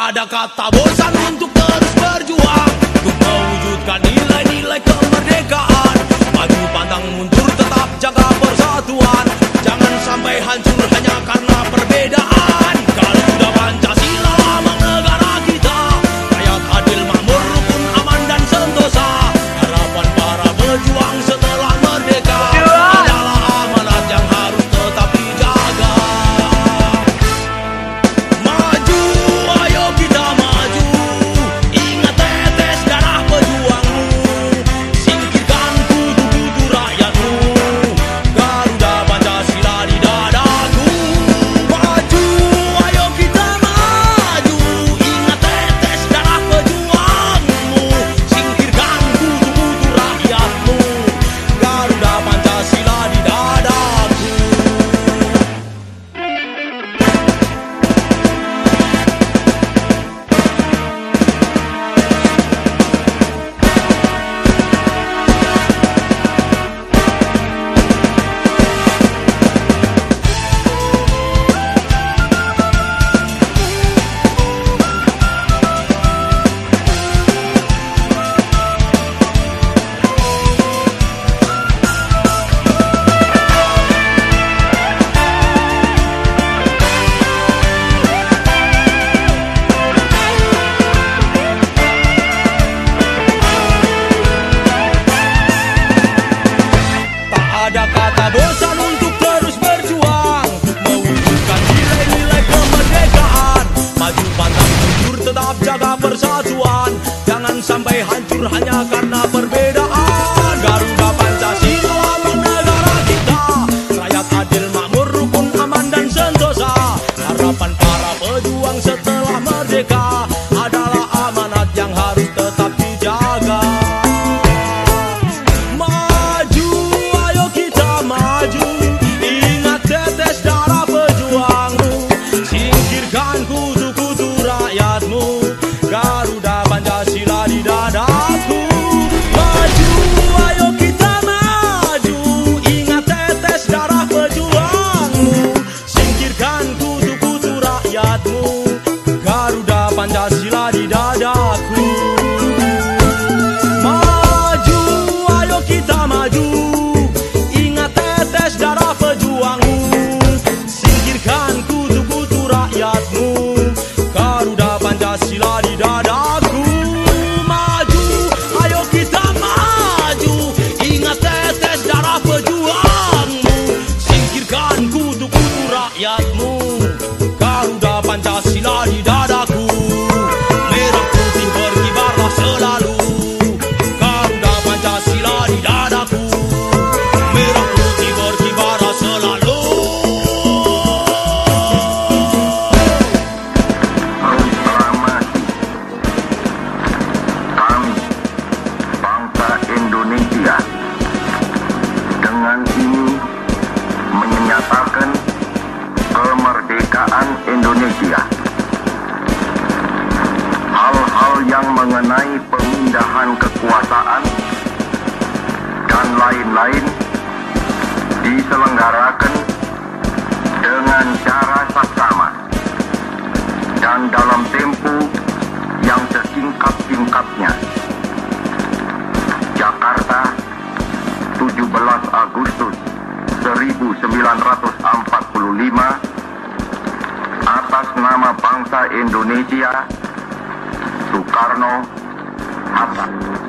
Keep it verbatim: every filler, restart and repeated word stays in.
ada kata bosan untuk terus berjuang, untuk mewujudkan nilai-nilai kemerdekaan. Maju pantang mundur, tetap jaga persatuan. Jangan sampai hancur hanya karena perbedaan. Garuda Pancasila lambang negara kita, rakyat adil, makmur, rukun, aman dan sentosa. Harapan para pejuang setelah merdeka adalah amanat yang harus tetap dijaga. Maju, ayo kita maju, ingat tetes darah pejuangmu, singkirkan kutu-kutu rakyatmu. Garuda Pancasila di dadaku. Maju, ayo kita maju, ingat tetes darah pejuangmu, singkirkan kutu-kutu rakyatmu. Garuda Pancasila di dadaku. Ada kata bosan untuk terus berjuang, mewujudkan nilai-nilai kemerdekaan. Maju pantang mundur, tetap jaga persatuan. Jangan sampai hancur hanya karena perbedaan. Garuda Pancasila lambang negara kita, rakyat adil, makmur, rukun, aman dan sentosa. Harapan para pejuang setelah merdeka adalah amanat yang harus tetap dijaga. Maju, ingat tetes darah pejuangmu, singkirkan kutu-kutu rakyatmu. Garuda Pancasila di dadaku. Maju, ayo kita maju, ingat tetes darah pejuangmu, singkirkan kutu-kutu rakyatmu. Garuda Pancasila di dadaku. Maju, ayo kita maju, darah pejuangmu, singkirkan kutu-kutu rakyatmu. Garuda Pancasila di dadaku. Maju, ayo kita maju, ingat tetes darah pejuangmu, singkirkan kutu-kutu rakyatmu. Garuda Pancasila di dadaku. Merah putih berkibarlah selalu. Garuda Pancasila di dadaku. Merah putih berkibarlah selalu. Proklamasi kami, bangsa Indonesia, dengan ini menyatakan kemerdekaan Indonesia. Hal-hal yang mengenai pemindahan kekuasaan dan lain-lain diselenggarakan dengan cara saksama dan dalam tempo yang sesingkat-singkatnya. Jakarta, tujuh belas Agustus seribu sembilan ratus empat puluh lima. Atas nama bangsa Indonesia, Soekarno Hatta.